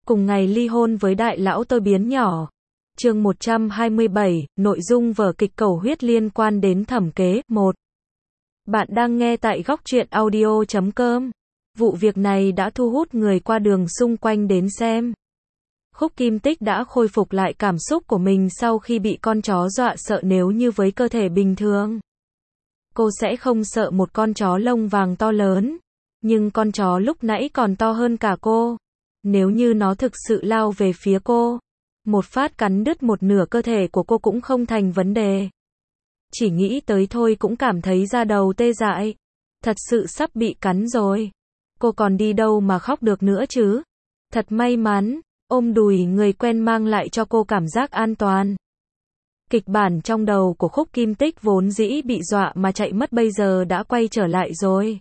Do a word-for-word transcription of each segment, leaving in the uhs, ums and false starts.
cùng ngày ly hôn với đại lão tôi biến nhỏ. Chương một trăm hai mươi bảy, nội dung vở kịch cầu huyết liên quan đến Thẩm Kế. một. Bạn đang nghe tại góc truyện audio chấm com. Vụ việc này đã thu hút người qua đường xung quanh đến xem. Khúc Kim Tích đã khôi phục lại cảm xúc của mình sau khi bị con chó dọa sợ. Nếu như với cơ thể bình thường, cô sẽ không sợ một con chó lông vàng to lớn. Nhưng con chó lúc nãy còn to hơn cả cô. Nếu như nó thực sự lao về phía cô, một phát cắn đứt một nửa cơ thể của cô cũng không thành vấn đề. Chỉ nghĩ tới thôi cũng cảm thấy da đầu tê dại. Thật sự sắp bị cắn rồi. Cô còn đi đâu mà khóc được nữa chứ? Thật may mắn, ôm đùi người quen mang lại cho cô cảm giác an toàn. Kịch bản trong đầu của Khúc Kim Tích vốn dĩ bị dọa mà chạy mất bây giờ đã quay trở lại rồi.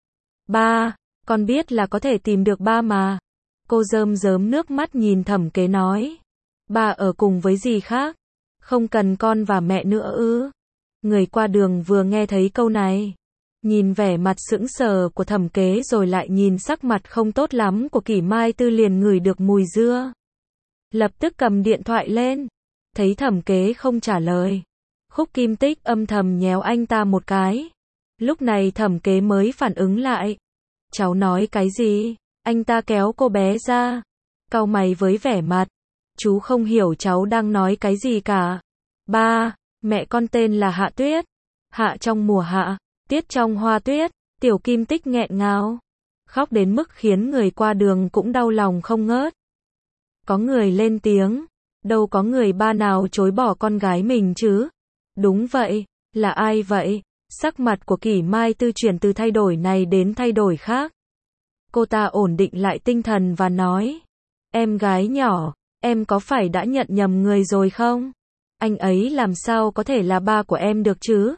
Ba, con biết là có thể tìm được ba mà. Cô rơm rớm nước mắt nhìn Thẩm Kế nói. Ba ở cùng với dì khác. Không cần con và mẹ nữa ư? Người qua đường vừa nghe thấy câu này, nhìn vẻ mặt sững sờ của Thẩm Kế rồi lại nhìn sắc mặt không tốt lắm của Kỷ Mai Tư liền ngửi được mùi dưa. Lập tức cầm điện thoại lên. Thấy Thẩm Kế không trả lời, Khúc Kim Tích âm thầm nhéo anh ta một cái. Lúc này Thẩm Kế mới phản ứng lại. Cháu nói cái gì? Anh ta kéo cô bé ra, cau mày với vẻ mặt. Chú không hiểu cháu đang nói cái gì cả. Ba, mẹ con tên là Hạ Tuyết. Hạ trong mùa hạ, Tiết trong hoa tuyết. Tiểu Kim Tích nghẹn ngào, khóc đến mức khiến người qua đường cũng đau lòng không ngớt. Có người lên tiếng. Đâu có người ba nào chối bỏ con gái mình chứ? Đúng vậy, là ai vậy? Sắc mặt của Kỷ Mai Tư chuyển từ thay đổi này đến thay đổi khác. Cô ta ổn định lại tinh thần và nói. Em gái nhỏ, em có phải đã nhận nhầm người rồi không? Anh ấy làm sao có thể là ba của em được chứ?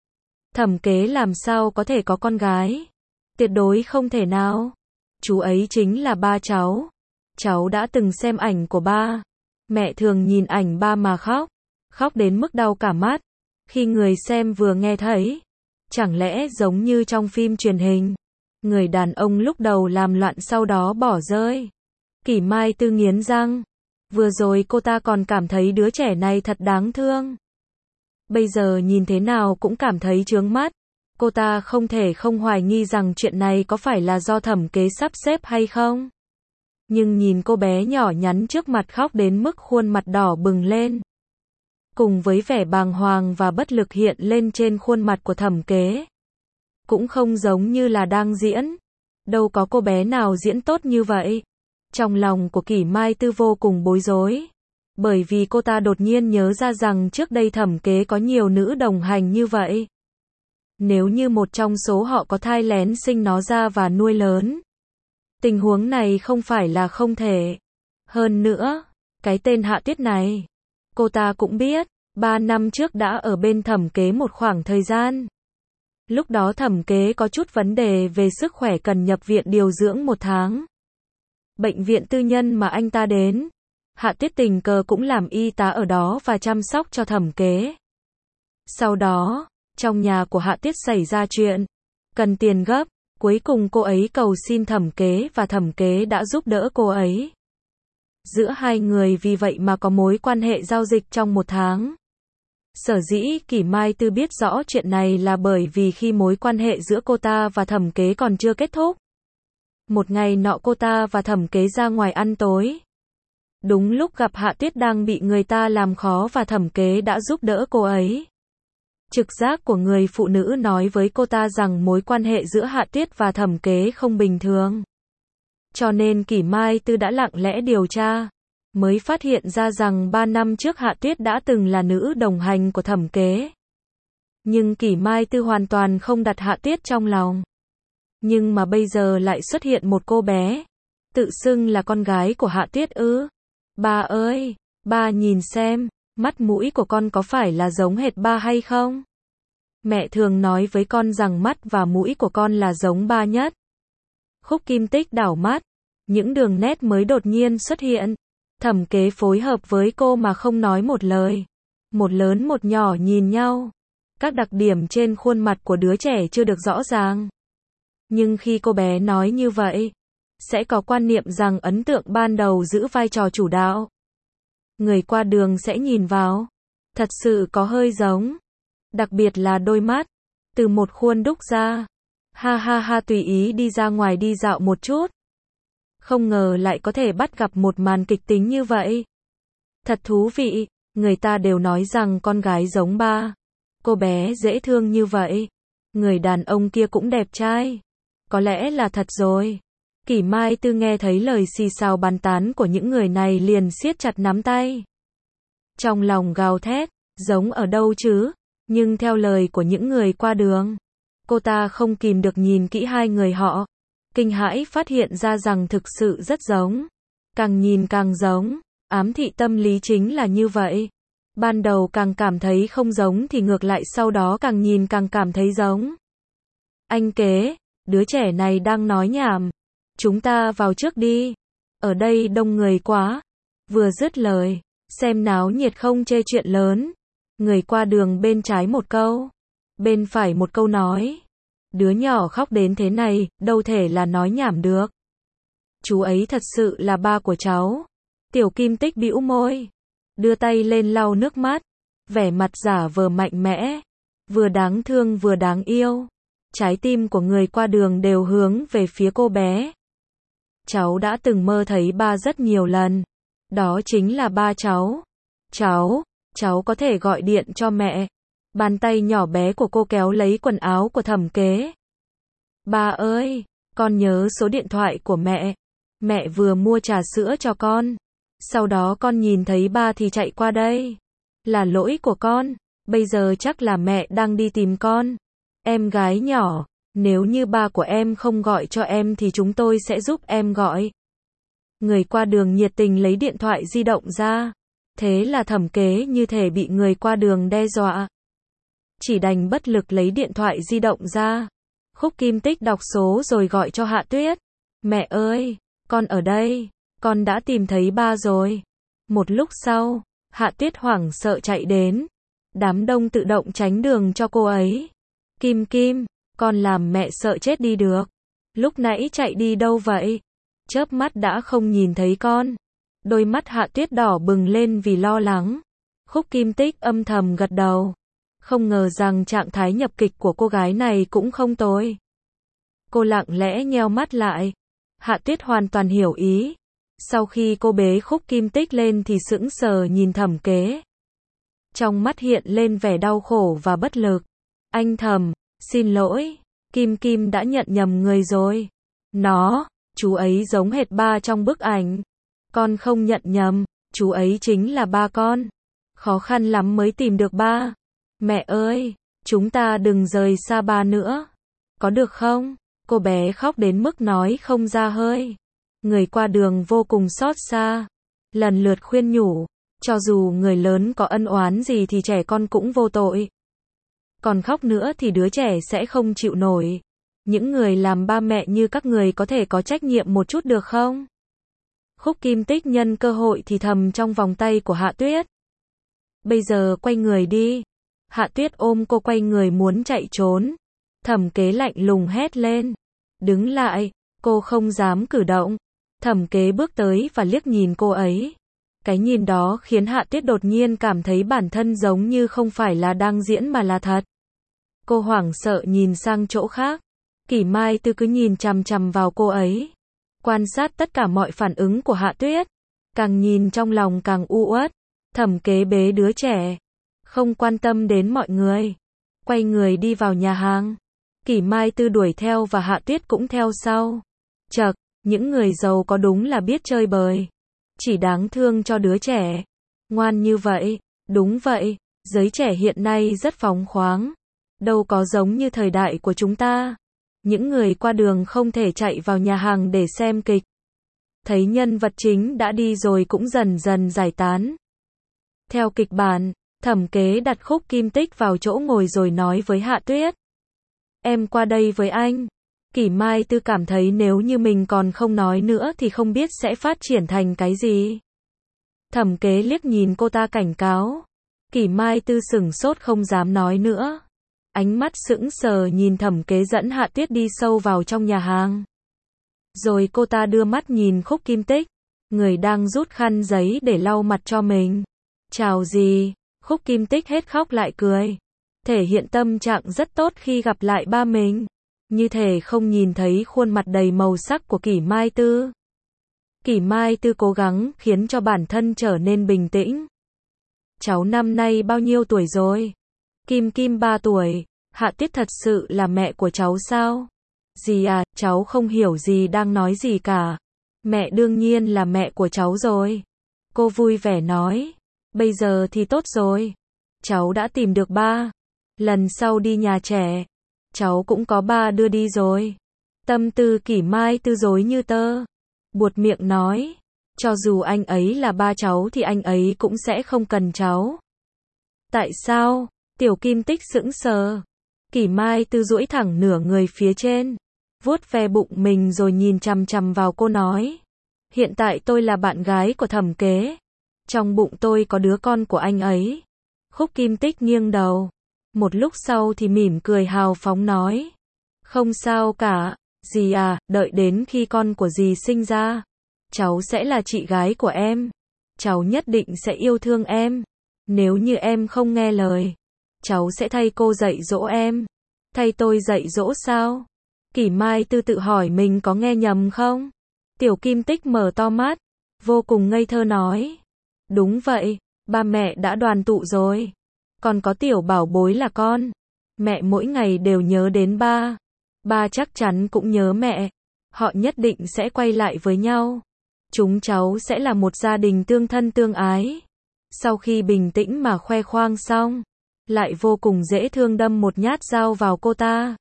Thẩm Kế làm sao có thể có con gái? Tuyệt đối không thể nào. Chú ấy chính là ba cháu. Cháu đã từng xem ảnh của ba. Mẹ thường nhìn ảnh ba mà khóc. Khóc đến mức đau cả mắt. Khi người xem vừa nghe thấy. Chẳng lẽ giống như trong phim truyền hình, người đàn ông lúc đầu làm loạn sau đó bỏ rơi. Kỷ Mai Tư nghiến răng. Vừa rồi cô ta còn cảm thấy đứa trẻ này thật đáng thương. Bây giờ nhìn thế nào cũng cảm thấy chướng mắt. Cô ta không thể không hoài nghi rằng chuyện này có phải là do Thẩm Kế sắp xếp hay không. Nhưng nhìn cô bé nhỏ nhắn trước mặt khóc đến mức khuôn mặt đỏ bừng lên, cùng với vẻ bàng hoàng và bất lực hiện lên trên khuôn mặt của Thẩm Kế, cũng không giống như là đang diễn. Đâu có cô bé nào diễn tốt như vậy. Trong lòng của Kỷ Mai Tư vô cùng bối rối. Bởi vì cô ta đột nhiên nhớ ra rằng trước đây Thẩm Kế có nhiều nữ đồng hành như vậy. Nếu như một trong số họ có thai lén sinh nó ra và nuôi lớn, tình huống này không phải là không thể. Hơn nữa, cái tên Hạ Tuyết này, cô ta cũng biết, ba năm trước đã ở bên Thẩm Kế một khoảng thời gian. Lúc đó Thẩm Kế có chút vấn đề về sức khỏe cần nhập viện điều dưỡng một tháng. Bệnh viện tư nhân mà anh ta đến, Hạ Tuyết tình cờ cũng làm y tá ở đó và chăm sóc cho Thẩm Kế. Sau đó, trong nhà của Hạ Tuyết xảy ra chuyện, cần tiền gấp. Cuối cùng cô ấy cầu xin Thẩm Kế và Thẩm Kế đã giúp đỡ cô ấy. Giữa hai người vì vậy mà có mối quan hệ giao dịch trong một tháng. Sở dĩ Kỷ Mai Tư biết rõ chuyện này là bởi vì khi mối quan hệ giữa cô ta và Thẩm Kế còn chưa kết thúc. Một ngày nọ cô ta và Thẩm Kế ra ngoài ăn tối. Đúng lúc gặp Hạ Tuyết đang bị người ta làm khó và Thẩm Kế đã giúp đỡ cô ấy. Trực giác của người phụ nữ nói với cô ta rằng mối quan hệ giữa Hạ Tuyết và Thẩm Kế không bình thường. Cho nên Kỷ Mai Tư đã lặng lẽ điều tra, mới phát hiện ra rằng ba năm trước Hạ Tuyết đã từng là nữ đồng hành của Thẩm Kế. Nhưng Kỷ Mai Tư hoàn toàn không đặt Hạ Tuyết trong lòng. Nhưng mà bây giờ lại xuất hiện một cô bé, tự xưng là con gái của Hạ Tuyết ư? Ba ơi, ba nhìn xem, mắt mũi của con có phải là giống hệt ba hay không? Mẹ thường nói với con rằng mắt và mũi của con là giống ba nhất. Khúc Kim Tích đảo mắt, những đường nét mới đột nhiên xuất hiện. Thẩm Kế phối hợp với cô mà không nói một lời. Một lớn một nhỏ nhìn nhau. Các đặc điểm trên khuôn mặt của đứa trẻ chưa được rõ ràng. Nhưng khi cô bé nói như vậy, sẽ có quan niệm rằng ấn tượng ban đầu giữ vai trò chủ đạo. Người qua đường sẽ nhìn vào. Thật sự có hơi giống. Đặc biệt là đôi mắt. Từ một khuôn đúc ra. Ha ha ha, tùy ý đi ra ngoài đi dạo một chút. Không ngờ lại có thể bắt gặp một màn kịch tính như vậy. Thật thú vị. Người ta đều nói rằng con gái giống ba. Cô bé dễ thương như vậy. Người đàn ông kia cũng đẹp trai. Có lẽ là thật rồi. Kỷ Mai Tư nghe thấy lời xì xào bàn tán của những người này liền siết chặt nắm tay. Trong lòng gào thét, giống ở đâu chứ? Nhưng theo lời của những người qua đường, cô ta không kìm được nhìn kỹ hai người họ. Kinh hãi phát hiện ra rằng thực sự rất giống. Càng nhìn càng giống. Ám thị tâm lý chính là như vậy. Ban đầu càng cảm thấy không giống thì ngược lại sau đó càng nhìn càng cảm thấy giống. Anh kế, đứa trẻ này đang nói nhảm. Chúng ta vào trước đi. Ở đây đông người quá. Vừa dứt lời, xem náo nhiệt không chê chuyện lớn. Người qua đường bên trái một câu, bên phải một câu nói. Đứa nhỏ khóc đến thế này, đâu thể là nói nhảm được. Chú ấy thật sự là ba của cháu. Tiểu Kim Tích bĩu môi, đưa tay lên lau nước mắt, vẻ mặt giả vờ mạnh mẽ, vừa đáng thương vừa đáng yêu. Trái tim của người qua đường đều hướng về phía cô bé. Cháu đã từng mơ thấy ba rất nhiều lần. Đó chính là ba cháu. Cháu, cháu có thể gọi điện cho mẹ. Bàn tay nhỏ bé của cô kéo lấy quần áo của Thẩm Kế. Ba ơi, con nhớ số điện thoại của mẹ. Mẹ vừa mua trà sữa cho con. Sau đó con nhìn thấy ba thì chạy qua đây. Là lỗi của con. Bây giờ chắc là mẹ đang đi tìm con. Em gái nhỏ, nếu như ba của em không gọi cho em thì chúng tôi sẽ giúp em gọi. Người qua đường nhiệt tình lấy điện thoại di động ra. Thế là Thẩm Kế như thể bị người qua đường đe dọa. Chỉ đành bất lực lấy điện thoại di động ra. Khúc Kim Tích đọc số rồi gọi cho Hạ Tuyết. Mẹ ơi, con ở đây. Con đã tìm thấy ba rồi. Một lúc sau, Hạ Tuyết hoảng sợ chạy đến. Đám đông tự động tránh đường cho cô ấy. Kim Kim, con làm mẹ sợ chết đi được. Lúc nãy chạy đi đâu vậy? Chớp mắt đã không nhìn thấy con. Đôi mắt Hạ Tuyết đỏ bừng lên vì lo lắng. Khúc Kim Tích âm thầm gật đầu. Không ngờ rằng trạng thái nhập kịch của cô gái này cũng không tồi. Cô lặng lẽ nheo mắt lại. Hạ Tuyết hoàn toàn hiểu ý. Sau khi cô bế Khúc Kim Tích lên thì sững sờ nhìn Thẩm Kế. Trong mắt hiện lên vẻ đau khổ và bất lực. Anh Thẩm, xin lỗi, Kim Kim đã nhận nhầm người rồi. Nó, chú ấy giống hệt ba trong bức ảnh. Con không nhận nhầm, chú ấy chính là ba con. Khó khăn lắm mới tìm được ba. Mẹ ơi, chúng ta đừng rời xa ba nữa. Có được không? Cô bé khóc đến mức nói không ra hơi. Người qua đường vô cùng xót xa. Lần lượt khuyên nhủ. Cho dù người lớn có ân oán gì thì trẻ con cũng vô tội. Còn khóc nữa thì đứa trẻ sẽ không chịu nổi. Những người làm ba mẹ như các người có thể có trách nhiệm một chút được không? Khúc Kim Tích nhân cơ hội thì thầm trong vòng tay của Hạ Tuyết. Bây giờ quay người đi. Hạ Tuyết ôm cô quay người muốn chạy trốn. Thẩm Kế lạnh lùng hét lên. Đứng lại, cô không dám cử động. Thẩm Kế bước tới và liếc nhìn cô ấy. Cái nhìn đó khiến Hạ Tuyết đột nhiên cảm thấy bản thân giống như không phải là đang diễn mà là thật. Cô hoảng sợ nhìn sang chỗ khác. Kỷ Mai Tư cứ nhìn chằm chằm vào cô ấy. Quan sát tất cả mọi phản ứng của Hạ Tuyết. Càng nhìn trong lòng càng u uất. Thẩm Kế bế đứa trẻ. Không quan tâm đến mọi người. Quay người đi vào nhà hàng. Kỷ Mai Tư đuổi theo và Hạ Tuyết cũng theo sau. Chậc, những người giàu có đúng là biết chơi bời. Chỉ đáng thương cho đứa trẻ. Ngoan như vậy. Đúng vậy, giới trẻ hiện nay rất phóng khoáng. Đâu có giống như thời đại của chúng ta. Những người qua đường không thể chạy vào nhà hàng để xem kịch. Thấy nhân vật chính đã đi rồi cũng dần dần giải tán. Theo kịch bản, Thẩm Kế đặt Khúc Kim Tích vào chỗ ngồi rồi nói với Hạ Tuyết. Em qua đây với anh. Kỷ Mai Tư cảm thấy nếu như mình còn không nói nữa thì không biết sẽ phát triển thành cái gì. Thẩm Kế liếc nhìn cô ta cảnh cáo. Kỷ Mai Tư sửng sốt không dám nói nữa. Ánh mắt sững sờ nhìn Thẩm Kế dẫn Hạ Tuyết đi sâu vào trong nhà hàng. Rồi cô ta đưa mắt nhìn Khúc Kim Tích, người đang rút khăn giấy để lau mặt cho mình. Chào dì. Khúc Kim Tích hết khóc lại cười. Thể hiện tâm trạng rất tốt khi gặp lại ba mình. Như thể không nhìn thấy khuôn mặt đầy màu sắc của Kỷ Mai Tư. Kỷ Mai Tư cố gắng khiến cho bản thân trở nên bình tĩnh. Cháu năm nay bao nhiêu tuổi rồi? Kim Kim ba tuổi. Hạ Tiết thật sự là mẹ của cháu sao? Dì à, cháu không hiểu dì đang nói gì cả. Mẹ đương nhiên là mẹ của cháu rồi. Cô vui vẻ nói. Bây giờ thì tốt rồi. Cháu đã tìm được ba. Lần sau đi nhà trẻ, cháu cũng có ba đưa đi rồi. Tâm tư Kỷ Mai Tư rối như tơ. Buột miệng nói. Cho dù anh ấy là ba cháu thì anh ấy cũng sẽ không cần cháu. Tại sao? Tiểu Kim Tích sững sờ. Kỷ Mai Tư duỗi thẳng nửa người phía trên, vuốt ve bụng mình rồi nhìn chằm chằm vào cô nói. Hiện tại tôi là bạn gái của Thẩm Kế. Trong bụng tôi có đứa con của anh ấy. Khúc Kim Tích nghiêng đầu. Một lúc sau thì mỉm cười hào phóng nói. Không sao cả, dì à, đợi đến khi con của dì sinh ra, cháu sẽ là chị gái của em. Cháu nhất định sẽ yêu thương em. Nếu như em không nghe lời, cháu sẽ thay cô dạy dỗ em. Thay tôi dạy dỗ sao? Kỷ Mai Tư tự hỏi mình có nghe nhầm không? Tiểu Kim Tích mở to mắt, vô cùng ngây thơ nói. Đúng vậy, ba mẹ đã đoàn tụ rồi. Còn có tiểu bảo bối là con. Mẹ mỗi ngày đều nhớ đến ba. Ba chắc chắn cũng nhớ mẹ. Họ nhất định sẽ quay lại với nhau. Chúng cháu sẽ là một gia đình tương thân tương ái. Sau khi bình tĩnh mà khoe khoang xong, lại vô cùng dễ thương đâm một nhát dao vào cô ta.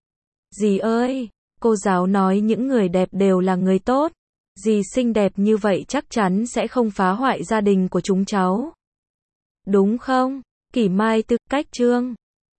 Dì ơi, cô giáo nói những người đẹp đều là người tốt. Dì xinh đẹp như vậy chắc chắn sẽ không phá hoại gia đình của chúng cháu. Đúng không? Kỷ Mai Tư, cách chương